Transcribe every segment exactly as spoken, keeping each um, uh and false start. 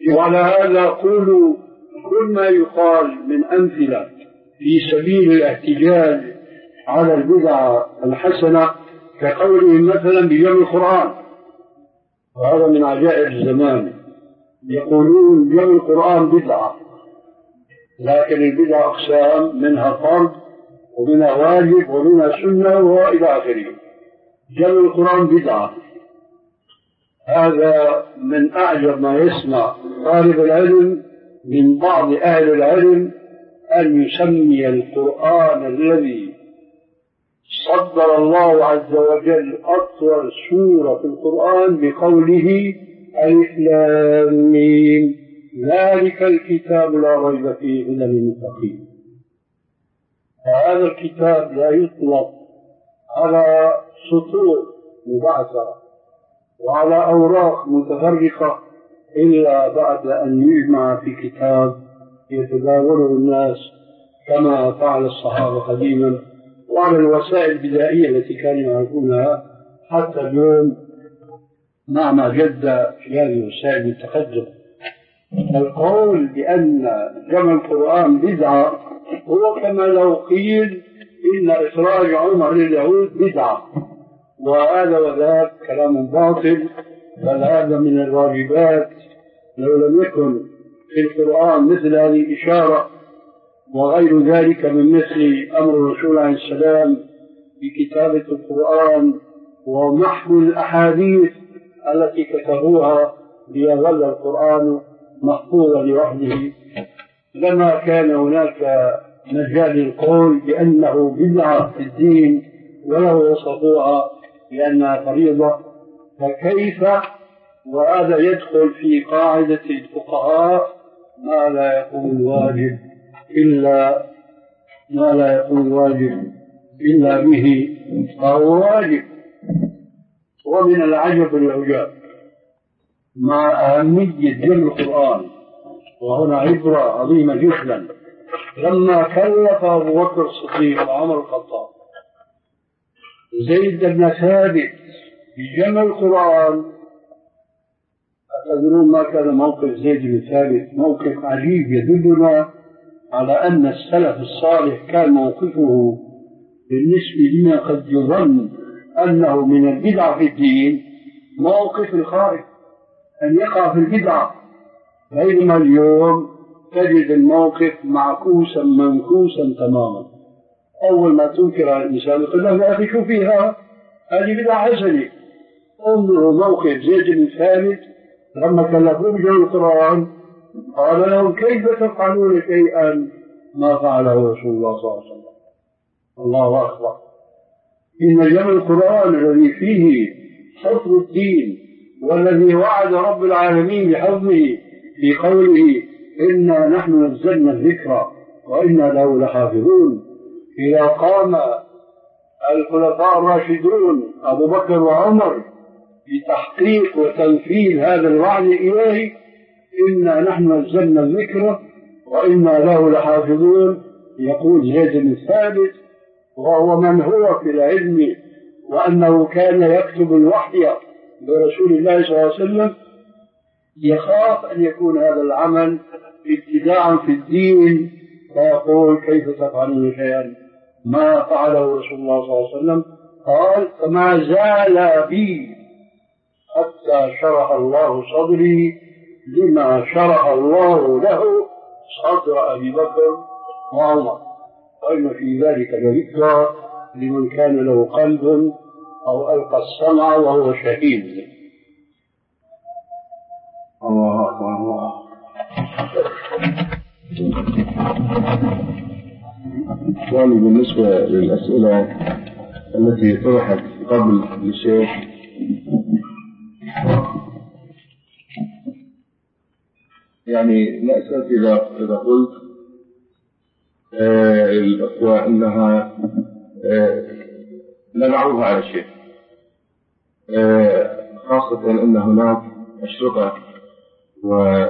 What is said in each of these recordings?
وعلى هذا أقول كل ما يقال من أمثلة في سبيل الاحتجاج على البدعة الحسنة كقولهم مثلا بجمع القرآن، وهذا من عجائب الزمان. يقولون جمع القرآن بدعة، لكن البدعة أقسام، منها فرض ومنها واجب ومنها سنة وإلى آخره. جمع القرآن بدعة، هذا من أعجب ما يسمع طالب العلم من بعض أهل العلم أن يسمي القرآن الذي صدر الله عز وجل أطول سورة في القرآن بقوله ألف لام ميم ذلك الكتاب لا ريب فيه هدى للمتقين. فهذا الكتاب لا يطلق على سطور مبعثرة وعلى أوراق متفرقة إلا بعد أن يجمع في كتاب يتداوله الناس كما فعل الصحابة قديما، وعلى الوسائل البدائية التي كانوا يعرفونها حتى اليوم مع ما جد في هذه الوسائل التقدم. القول بأن جمع القرآن بدعة هو كما لو قيل إن إخراج عمر لليهود بدعة، وهذا وذاك كلام باطل، بل هذا من الواجبات. لو لم يكن في القرآن مثل هذه الإشارة وغير ذلك من مثل أمر الرسول عليه السلام بكتابة القرآن ومحو الأحاديث التي كتبوها ليظل القرآن محفوظا لوحده، لما كان هناك مجال للقول بأنه بدعة في الدين ولو وصفوها بأنها فريضة. فكيف وهذا يدخل في قاعدة الفقهاء ما لا يكون واجب إلا ما لا يكون واجب إلا به فهو واجب. ومن العجب العجاب مع أهمية جمع القرآن، وهنا عبرة عظيمة جدا، لما كلف أبو بكر الصديق وعمر الخطاب زيد بن ثابت بجمع القرآن، أتدرون ما كان موقف زيد بن ثابت؟ موقف عجيب يدلنا على أن السلف الصالح كان موقفه بالنسبة لما قد يظن أنه من البدع في الدين موقف الخارج، أن يقع في البدعة، بينما اليوم تجد الموقف معكوسا منكوسا تماما. أول ما تنكر على الإنسان يقول له يا أخي شو فيها؟ هذه بدعة حسنة. انظروا موقف زيد بن ثابت لما كلفوه بجمع القرآن قال لهم كيف تفعلون شيئا ما فعله رسول الله صلى الله عليه وسلم؟ الله أكبر. إن جمع القرآن الذي فيه حفظ الدين والذي وعد رب العالمين بحفظه في قوله إنا نحن نزلنا الذكر وإنا له لحافظون، إذا قام الخلفاء الراشدون أبو بكر وعمر بتحقيق وتنفيذ هذا الوعد الإلهي إنا نحن نزلنا الذكر وإنا له لحافظون، يقول زيد بن ثابت وهو من هو في العلم وأنه كان يكتب الوحي برسول الله صلى الله عليه وسلم، يخاف أن يكون هذا العمل ابتداعا في الدين، فيقول كيف تفعلون شيئا ما فعله رسول الله صلى الله عليه وسلم؟ قال فما زال بي حتى شرح الله صدري لما شرح الله له صدر أبي بكر وعمر، وإن في ذلك لذكرى لمن كان له قلب أو ألقى السمع وهو شهيد. الله أكبر الله. سؤالي بالنسبة للأسئلة التي طرحت قبل الشيخ، يعني نأسف إذا إذا قلت آه الأخوة أنها آه لا نعوها على الشيخ، آه خاصة أن هناك أشرطة وفي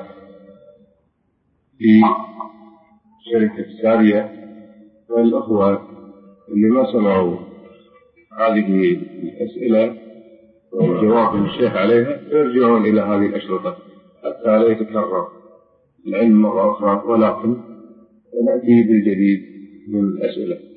شركة سارية، والأخوة اللي ما سمعوا هذه الأسئلة وجواب الشيخ عليها يرجعون إلى هذه الأشرطة حتى حتى لا يتكرر العلم مرة أخرى، ولكن نأتي بالجديد من الأسئلة.